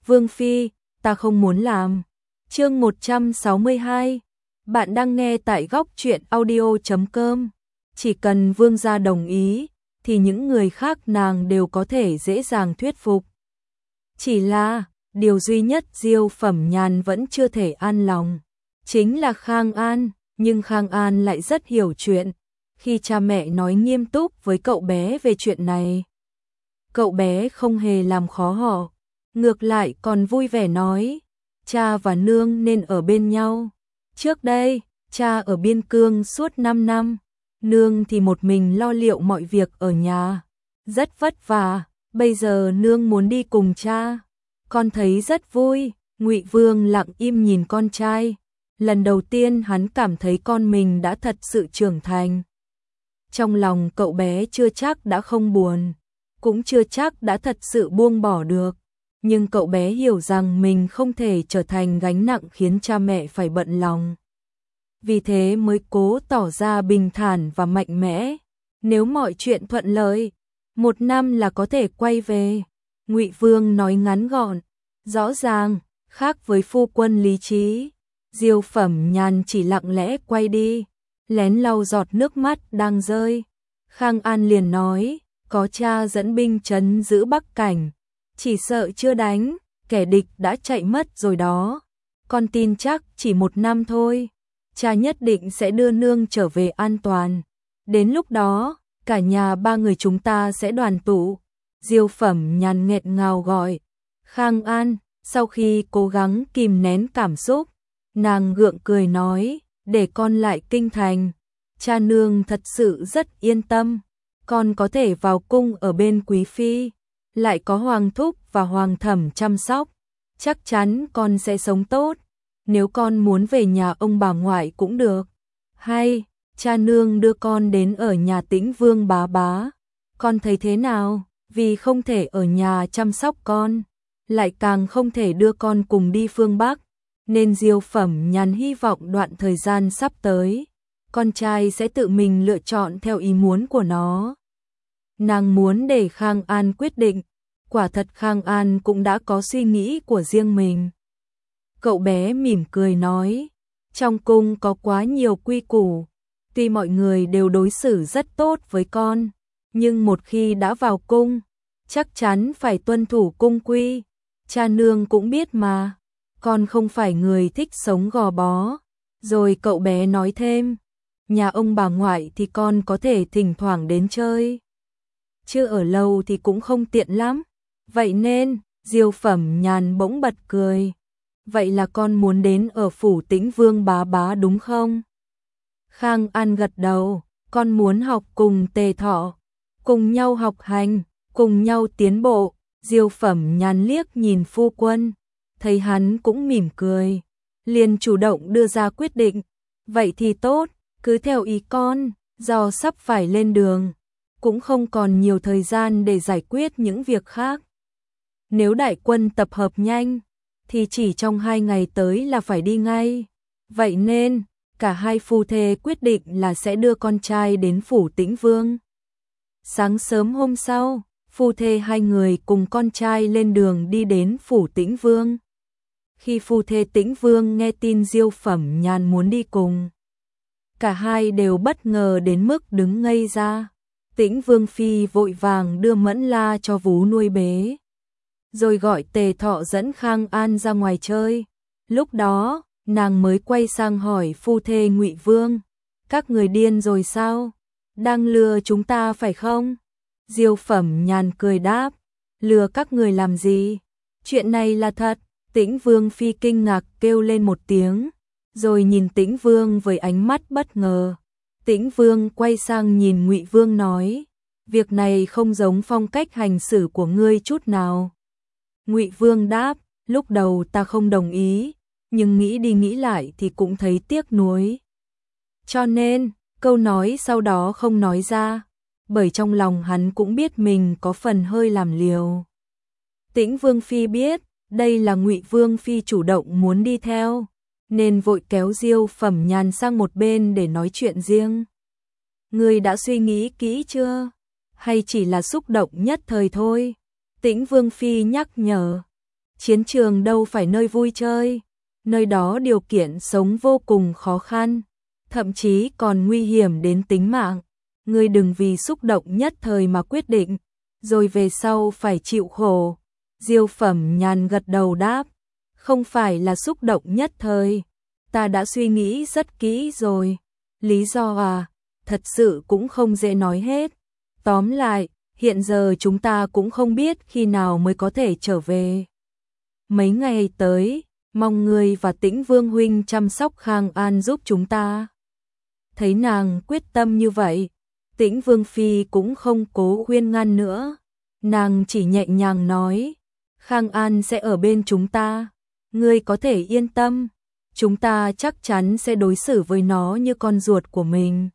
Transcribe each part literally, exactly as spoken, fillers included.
Vương Phi, ta không muốn làm. Chương một trăm sáu mươi hai. Bạn đang nghe tại góc truyện audio chấm com. Chỉ cần vương gia đồng ý, thì những người khác nàng đều có thể dễ dàng thuyết phục. Chỉ là, điều duy nhất Diêu Phẩm Nhàn vẫn chưa thể an lòng, chính là Khang An, nhưng Khang An lại rất hiểu chuyện. Khi cha mẹ nói nghiêm túc với cậu bé về chuyện này, cậu bé không hề làm khó họ, ngược lại còn vui vẻ nói, cha và nương nên ở bên nhau. Trước đây, cha ở biên cương suốt năm năm, nương thì một mình lo liệu mọi việc ở nhà, rất vất vả, bây giờ nương muốn đi cùng cha, con thấy rất vui. Ngụy Vương lặng im nhìn con trai, lần đầu tiên hắn cảm thấy con mình đã thật sự trưởng thành. Trong lòng cậu bé chưa chắc đã không buồn, cũng chưa chắc đã thật sự buông bỏ được, nhưng cậu bé hiểu rằng mình không thể trở thành gánh nặng khiến cha mẹ phải bận lòng. Vì thế mới cố tỏ ra bình thản và mạnh mẽ. Nếu mọi chuyện thuận lợi, một năm là có thể quay về. Ngụy Vương nói ngắn gọn, rõ ràng, khác với phu quân lý trí. Diêu Phẩm Nhàn chỉ lặng lẽ quay đi, lén lau giọt nước mắt đang rơi. Khang An liền nói, có cha dẫn binh trấn giữ Bắc Cảnh, chỉ sợ chưa đánh, kẻ địch đã chạy mất rồi đó. Con tin chắc chỉ một năm thôi, cha nhất định sẽ đưa nương trở về an toàn. Đến lúc đó, cả nhà ba người chúng ta sẽ đoàn tụ. Diêu Phẩm Nhàn nghẹn ngào gọi, Khang An. Sau khi cố gắng kìm nén cảm xúc, nàng gượng cười nói, để con lại kinh thành. Cha nương thật sự rất yên tâm, con có thể vào cung ở bên quý phi, lại có hoàng thúc và hoàng thẩm chăm sóc, chắc chắn con sẽ sống tốt. Nếu con muốn về nhà ông bà ngoại cũng được, hay cha nương đưa con đến ở nhà Tĩnh Vương bá bá, con thấy thế nào? Vì không thể ở nhà chăm sóc con, lại càng không thể đưa con cùng đi phương Bắc, nên Diêu Phẩm Nhàn hy vọng đoạn thời gian sắp tới, con trai sẽ tự mình lựa chọn theo ý muốn của nó. Nàng muốn để Khang An quyết định, quả thật Khang An cũng đã có suy nghĩ của riêng mình. Cậu bé mỉm cười nói, trong cung có quá nhiều quy củ, tuy mọi người đều đối xử rất tốt với con, nhưng một khi đã vào cung, chắc chắn phải tuân thủ cung quy. Cha nương cũng biết mà, con không phải người thích sống gò bó. Rồi cậu bé nói thêm, nhà ông bà ngoại thì con có thể thỉnh thoảng đến chơi, chứ ở lâu thì cũng không tiện lắm. Vậy nên, Diêu Phẩm Nhàn bỗng bật cười, vậy là con muốn đến ở phủ Tĩnh Vương bá bá đúng không? Khang An gật đầu, con muốn học cùng Tề Thọ, cùng nhau học hành, cùng nhau tiến bộ. Diêu Phẩm Nhàn liếc nhìn phu quân, thấy hắn cũng mỉm cười, liền chủ động đưa ra quyết định, vậy thì tốt, cứ theo ý con. Do sắp phải lên đường, cũng không còn nhiều thời gian để giải quyết những việc khác. Nếu đại quân tập hợp nhanh, thì chỉ trong hai ngày tới là phải đi ngay. Vậy nên, cả hai phu thê quyết định là sẽ đưa con trai đến phủ Tĩnh Vương. Sáng sớm hôm sau, phu thê hai người cùng con trai lên đường đi đến phủ Tĩnh Vương. Khi phu thê Tĩnh Vương nghe tin Diêu Phẩm Nhàn muốn đi cùng, cả hai đều bất ngờ đến mức đứng ngây ra. Tĩnh Vương phi vội vàng đưa Mẫn La cho vú nuôi bế, rồi gọi Tề Thọ dẫn Khang An ra ngoài chơi. Lúc đó, nàng mới quay sang hỏi phu thê Ngụy Vương, các người điên rồi sao? Đang lừa chúng ta phải không? Diêu Phẩm Nhàn cười đáp, lừa các người làm gì? Chuyện này là thật. Tĩnh Vương phi kinh ngạc kêu lên một tiếng, rồi nhìn Tĩnh Vương với ánh mắt bất ngờ. Tĩnh Vương quay sang nhìn Ngụy Vương nói, việc này không giống phong cách hành xử của ngươi chút nào. Ngụy Vương đáp, lúc đầu ta không đồng ý, nhưng nghĩ đi nghĩ lại thì cũng thấy tiếc nuối. Cho nên, câu nói sau đó không nói ra, bởi trong lòng hắn cũng biết mình có phần hơi làm liều. Tĩnh Vương phi biết, đây là Ngụy Vương phi chủ động muốn đi theo, nên vội kéo Diêu Phẩm Nhàn sang một bên để nói chuyện riêng. Ngươi đã suy nghĩ kỹ chưa? Hay chỉ là xúc động nhất thời thôi? Tĩnh Vương phi nhắc nhở. Chiến trường đâu phải nơi vui chơi, nơi đó điều kiện sống vô cùng khó khăn, thậm chí còn nguy hiểm đến tính mạng. Ngươi đừng vì xúc động nhất thời mà quyết định, rồi về sau phải chịu khổ. Diêu Phẩm Nhàn gật đầu đáp, không phải là xúc động nhất thời, ta đã suy nghĩ rất kỹ rồi. Lý do à, thật sự cũng không dễ nói hết. Tóm lại, hiện giờ chúng ta cũng không biết khi nào mới có thể trở về. Mấy ngày tới, mong ngươi và Tĩnh Vương huynh chăm sóc Khang An giúp chúng ta. Thấy nàng quyết tâm như vậy, Tĩnh Vương phi cũng không cố khuyên ngăn nữa, nàng chỉ nhẹ nhàng nói, Khang An sẽ ở bên chúng ta, ngươi có thể yên tâm, chúng ta chắc chắn sẽ đối xử với nó như con ruột của mình.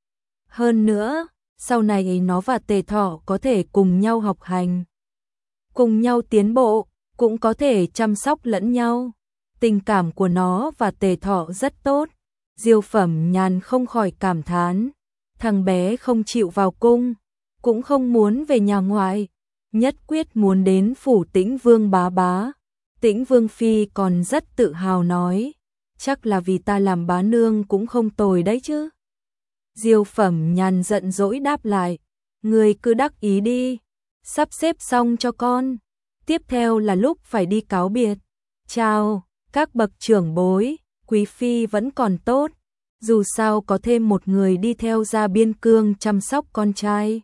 Hơn nữa, sau này nó và Tề Thọ có thể cùng nhau học hành, cùng nhau tiến bộ, cũng có thể chăm sóc lẫn nhau. Tình cảm của nó và Tề Thọ rất tốt. Diêu Phẩm Nhàn không khỏi cảm thán, thằng bé không chịu vào cung, cũng không muốn về nhà ngoại, nhất quyết muốn đến phủ Tĩnh Vương bá bá. Tĩnh Vương phi còn rất tự hào nói, chắc là vì ta làm bá nương cũng không tồi đấy chứ. Diêu Phẩm Nhàn giận dỗi đáp lại, ngươi cứ đắc ý đi, sắp xếp xong cho con, tiếp theo là lúc phải đi cáo biệt. Chào, các bậc trưởng bối, quý phi vẫn còn tốt, dù sao có thêm một người đi theo ra biên cương chăm sóc con trai.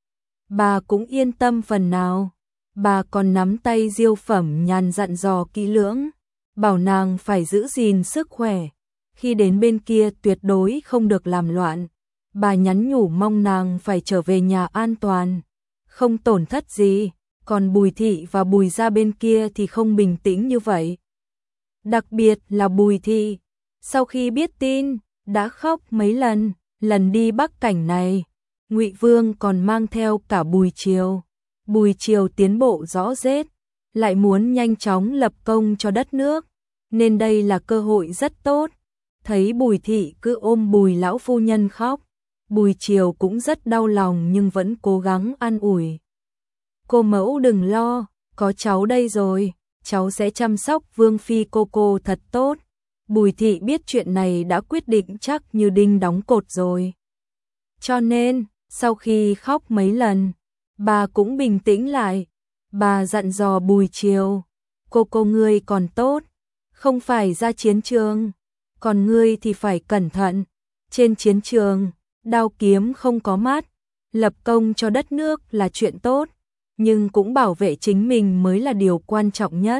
Bà cũng yên tâm phần nào, bà còn nắm tay Diêu Phẩm Nhàn dặn dò kỹ lưỡng, bảo nàng phải giữ gìn sức khỏe, khi đến bên kia tuyệt đối không được làm loạn. Bà nhắn nhủ mong nàng phải trở về nhà an toàn, không tổn thất gì, còn Bùi thị và Bùi gia bên kia thì không bình tĩnh như vậy. Đặc biệt là Bùi thị, sau khi biết tin, đã khóc mấy lần, lần đi Bắc Cảnh này, Ngụy Vương còn mang theo cả Bùi Triều. Bùi Triều tiến bộ rõ rệt, lại muốn nhanh chóng lập công cho đất nước, nên đây là cơ hội rất tốt. Thấy Bùi thị cứ ôm Bùi lão phu nhân khóc, Bùi Triều cũng rất đau lòng nhưng vẫn cố gắng an ủi. Cô mẫu đừng lo, có cháu đây rồi, cháu sẽ chăm sóc Vương phi cô cô thật tốt. Bùi thị biết chuyện này đã quyết định chắc như đinh đóng cột rồi. Cho nên, sau khi khóc mấy lần, bà cũng bình tĩnh lại. Bà dặn dò Bùi Triều, cô cô ngươi còn tốt, không phải ra chiến trường, còn ngươi thì phải cẩn thận. Trên chiến trường, đao kiếm không có mắt, lập công cho đất nước là chuyện tốt, nhưng cũng bảo vệ chính mình mới là điều quan trọng nhất.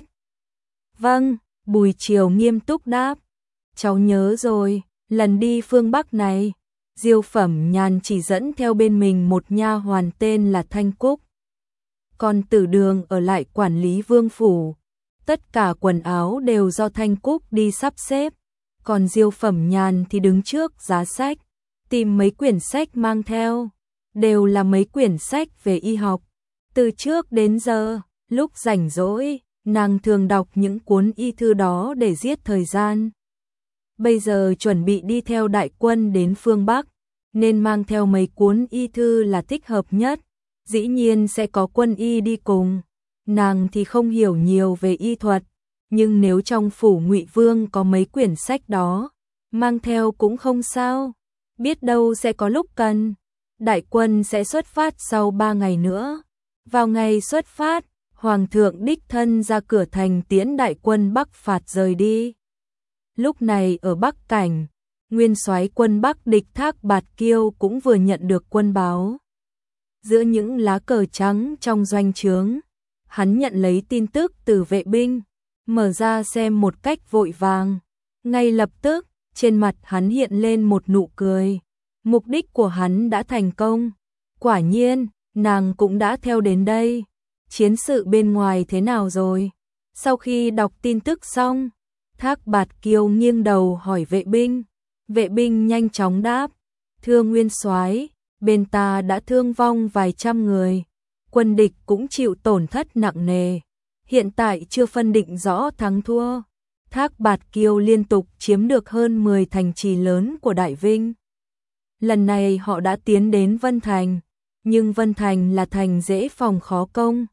Vâng, Bùi Triều nghiêm túc đáp, cháu nhớ rồi. Lần đi phương Bắc này, Diêu Phẩm Nhàn chỉ dẫn theo bên mình một nha hoàn tên là Thanh Cúc, còn Tử Đường ở lại quản lý vương phủ. Tất cả quần áo đều do Thanh Cúc đi sắp xếp, còn Diêu Phẩm Nhàn thì đứng trước giá sách, tìm mấy quyển sách mang theo, đều là mấy quyển sách về y học. Từ trước đến giờ, lúc rảnh rỗi, nàng thường đọc những cuốn y thư đó để giết thời gian. Bây giờ chuẩn bị đi theo đại quân đến phương Bắc, nên mang theo mấy cuốn y thư là thích hợp nhất. Dĩ nhiên sẽ có quân y đi cùng. Nàng thì không hiểu nhiều về y thuật, nhưng nếu trong phủ Ngụy Vương có mấy quyển sách đó, mang theo cũng không sao. Biết đâu sẽ có lúc cần. Đại quân sẽ xuất phát sau ba ngày nữa. Vào ngày xuất phát, Hoàng thượng đích thân ra cửa thành tiễn đại quân Bắc phạt rời đi. Lúc này ở Bắc Cảnh, nguyên soái quân Bắc địch Thác Bạt Kiêu cũng vừa nhận được quân báo. Giữa những lá cờ trắng trong doanh trướng, hắn nhận lấy tin tức từ vệ binh, mở ra xem một cách vội vàng. Ngay lập tức, trên mặt hắn hiện lên một nụ cười. Mục đích của hắn đã thành công. Quả nhiên, nàng cũng đã theo đến đây. Chiến sự bên ngoài thế nào rồi? Sau khi đọc tin tức xong, Thác Bạt Kiêu nghiêng đầu hỏi vệ binh. Vệ binh nhanh chóng đáp, thưa nguyên soái, bên ta đã thương vong vài trăm người, quân địch cũng chịu tổn thất nặng nề, hiện tại chưa phân định rõ thắng thua. Thác Bạt Kiêu liên tục chiếm được hơn mười thành trì lớn của Đại Vinh. Lần này họ đã tiến đến Vân Thành, nhưng Vân Thành là thành dễ phòng khó công,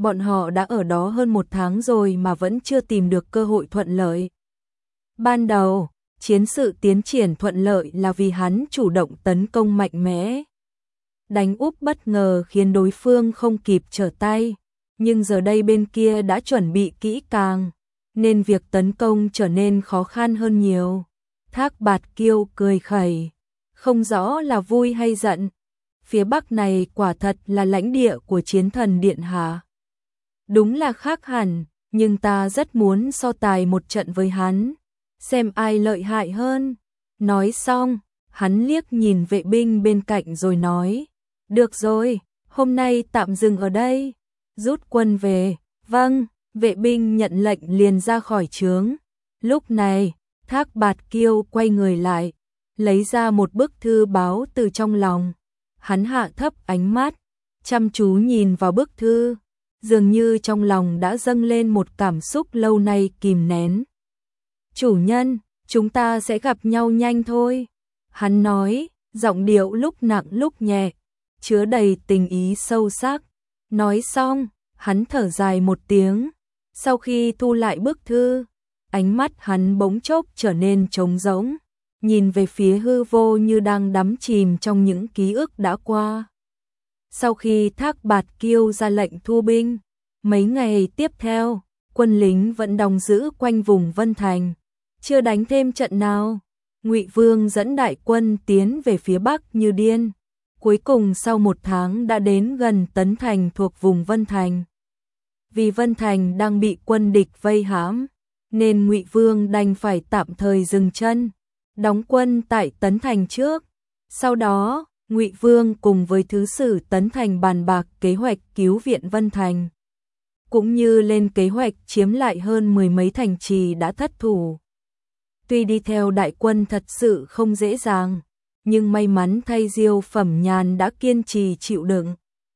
bọn họ đã ở đó hơn một tháng rồi mà vẫn chưa tìm được cơ hội thuận lợi. Ban đầu, chiến sự tiến triển thuận lợi là vì hắn chủ động tấn công mạnh mẽ. Đánh úp bất ngờ khiến đối phương không kịp trở tay, nhưng giờ đây bên kia đã chuẩn bị kỹ càng, nên việc tấn công trở nên khó khăn hơn nhiều. Thác Bạt Kiêu cười khẩy, không rõ là vui hay giận. Phía Bắc này quả thật là lãnh địa của chiến thần điện hạ. Đúng là khác hẳn, nhưng ta rất muốn so tài một trận với hắn, xem ai lợi hại hơn. Nói xong, hắn liếc nhìn vệ binh bên cạnh rồi nói, được rồi, hôm nay tạm dừng ở đây, rút quân về. Vâng, vệ binh nhận lệnh liền ra khỏi trướng. Lúc này, Thác Bạt Kiêu quay người lại, lấy ra một bức thư báo từ trong lòng. Hắn hạ thấp ánh mắt, chăm chú nhìn vào bức thư, dường như trong lòng đã dâng lên một cảm xúc lâu nay kìm nén. Chủ nhân, chúng ta sẽ gặp nhau nhanh thôi. Hắn nói, giọng điệu lúc nặng lúc nhẹ, chứa đầy tình ý sâu sắc. Nói xong, hắn thở dài một tiếng. Sau khi thu lại bức thư, ánh mắt hắn bỗng chốc trở nên trống rỗng, nhìn về phía hư vô như đang đắm chìm trong những ký ức đã qua. Sau khi Thác Bạt Kiêu ra lệnh thu binh, mấy ngày tiếp theo, quân lính vẫn đóng giữ quanh vùng Vân Thành, chưa đánh thêm trận nào. Ngụy Vương dẫn đại quân tiến về phía Bắc như điên, cuối cùng sau một tháng đã đến gần Tấn Thành thuộc vùng Vân Thành. Vì Vân Thành đang bị quân địch vây hãm, nên Ngụy Vương đành phải tạm thời dừng chân, đóng quân tại Tấn Thành trước. Sau đó, Ngụy Vương cùng với thứ sử Tấn Thành bàn bạc kế hoạch cứu viện Vân Thành, cũng như lên kế hoạch chiếm lại hơn mười mấy thành trì đã thất thủ. Tuy đi theo đại quân thật sự không dễ dàng, nhưng may mắn thay Diêu Phẩm Nhàn đã kiên trì chịu đựng.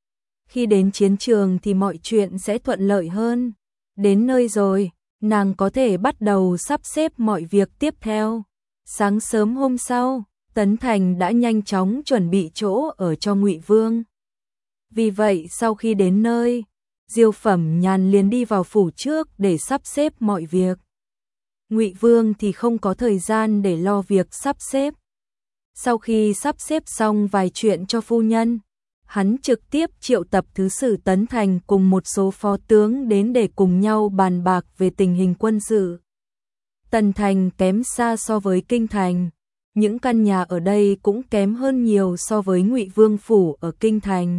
Khi đến chiến trường thì mọi chuyện sẽ thuận lợi hơn. Đến nơi rồi, nàng có thể bắt đầu sắp xếp mọi việc tiếp theo. Sáng sớm hôm sau, Tấn Thành đã nhanh chóng chuẩn bị chỗ ở cho Ngụy Vương. Vì vậy sau khi đến nơi, Diêu Phẩm Nhàn liền đi vào phủ trước để sắp xếp mọi việc. Ngụy Vương thì không có thời gian để lo việc sắp xếp. Sau khi sắp xếp xong vài chuyện cho phu nhân, hắn trực tiếp triệu tập thứ sử Tấn Thành cùng một số phó tướng đến để cùng nhau bàn bạc về tình hình quân sự. Tần Thành kém xa so với Kinh Thành, những căn nhà ở đây cũng kém hơn nhiều so với Ngụy Vương phủ ở Kinh Thành.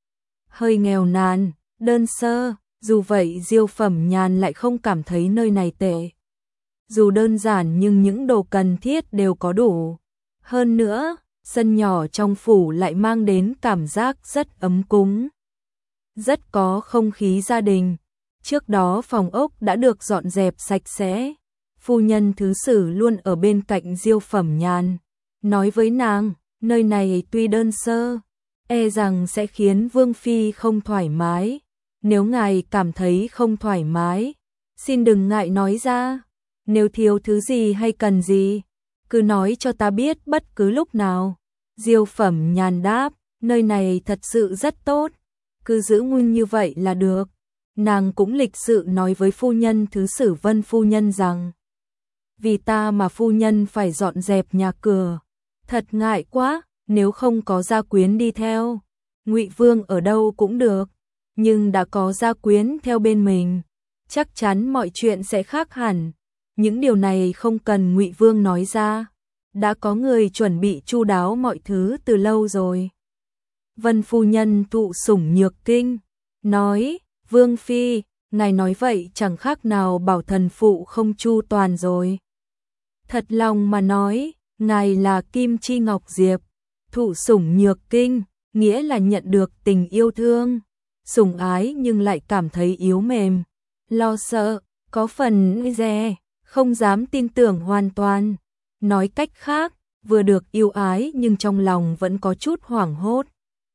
Hơi nghèo nàn, đơn sơ, dù vậy Diêu Phẩm Nhàn lại không cảm thấy nơi này tệ. Dù đơn giản nhưng những đồ cần thiết đều có đủ. Hơn nữa, sân nhỏ trong phủ lại mang đến cảm giác rất ấm cúng, rất có không khí gia đình. Trước đó phòng ốc đã được dọn dẹp sạch sẽ. Phu nhân thứ sử luôn ở bên cạnh Diêu Phẩm Nhàn, nói với nàng, nơi này tuy đơn sơ, e rằng sẽ khiến Vương Phi không thoải mái. Nếu ngài cảm thấy không thoải mái, xin đừng ngại nói ra. Nếu thiếu thứ gì hay cần gì, cứ nói cho ta biết bất cứ lúc nào. Diêu Phẩm Nhàn đáp, nơi này thật sự rất tốt, cứ giữ nguyên như vậy là được. Nàng cũng lịch sự nói với phu nhân thứ sử Vân phu nhân rằng, vì ta mà phu nhân phải dọn dẹp nhà cửa, thật ngại quá. Nếu không có gia quyến đi theo, Ngụy Vương ở đâu cũng được, nhưng đã có gia quyến theo bên mình, chắc chắn mọi chuyện sẽ khác hẳn. Những điều này không cần Ngụy Vương nói ra, đã có người chuẩn bị chu đáo mọi thứ từ lâu rồi. Vân phu nhân thụ sủng nhược kinh, nói, Vương Phi, ngài nói vậy chẳng khác nào bảo thần phụ không chu toàn rồi. Thật lòng mà nói, ngài là Kim Chi Ngọc Diệp, thụ sủng nhược kinh, nghĩa là nhận được tình yêu thương, sủng ái nhưng lại cảm thấy yếu mềm, lo sợ, có phần dè, không dám tin tưởng hoàn toàn. Nói cách khác, vừa được yêu ái nhưng trong lòng vẫn có chút hoảng hốt,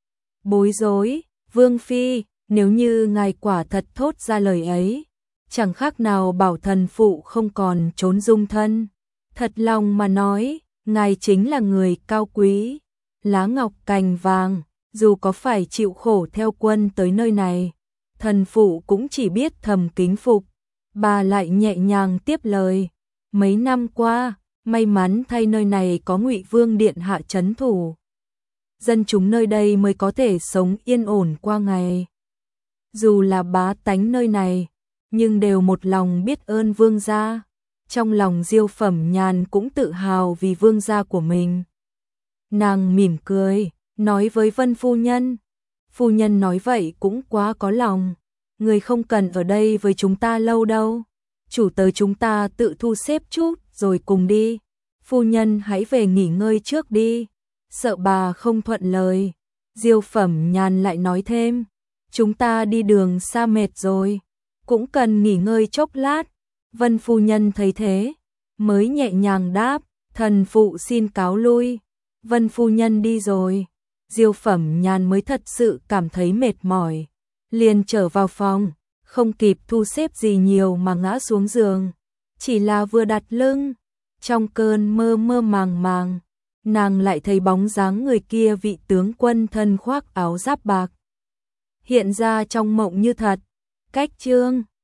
bối rối. Vương Phi, nếu như ngài quả thật thốt ra lời ấy, chẳng khác nào bảo thần phụ không còn trốn dung thân. Thật lòng mà nói, ngài chính là người cao quý, lá ngọc cành vàng, dù có phải chịu khổ theo quân tới nơi này, Thần phụ cũng chỉ biết thầm kính phục, bà lại nhẹ nhàng tiếp lời, mấy năm qua, may mắn thay nơi này có Ngụy Vương điện hạ trấn thủ, dân chúng nơi đây mới có thể sống yên ổn qua ngày. Dù là bá tánh nơi này, nhưng đều một lòng biết ơn vương gia. Trong lòng Diêu Phẩm Nhàn cũng tự hào vì vương gia của mình. Nàng mỉm cười, nói với Vân phu nhân, phu nhân nói vậy cũng quá có lòng, người không cần ở đây với chúng ta lâu đâu, chủ tới chúng ta tự thu xếp chút rồi cùng đi, phu nhân hãy về nghỉ ngơi trước đi. Sợ bà không thuận lời, Diêu Phẩm Nhàn lại nói thêm, chúng ta đi đường xa mệt rồi, cũng cần nghỉ ngơi chốc lát. Vân phu nhân thấy thế, mới nhẹ nhàng đáp, thần phụ xin cáo lui. Vân phu nhân đi rồi, Diêu Phẩm Nhàn mới thật sự cảm thấy mệt mỏi, liền trở vào phòng, không kịp thu xếp gì nhiều mà ngã xuống giường, chỉ là vừa đặt lưng, trong cơn mơ mơ màng màng, nàng lại thấy bóng dáng người kia, vị tướng quân thân khoác áo giáp bạc, hiện ra trong mộng như thật. Cách chương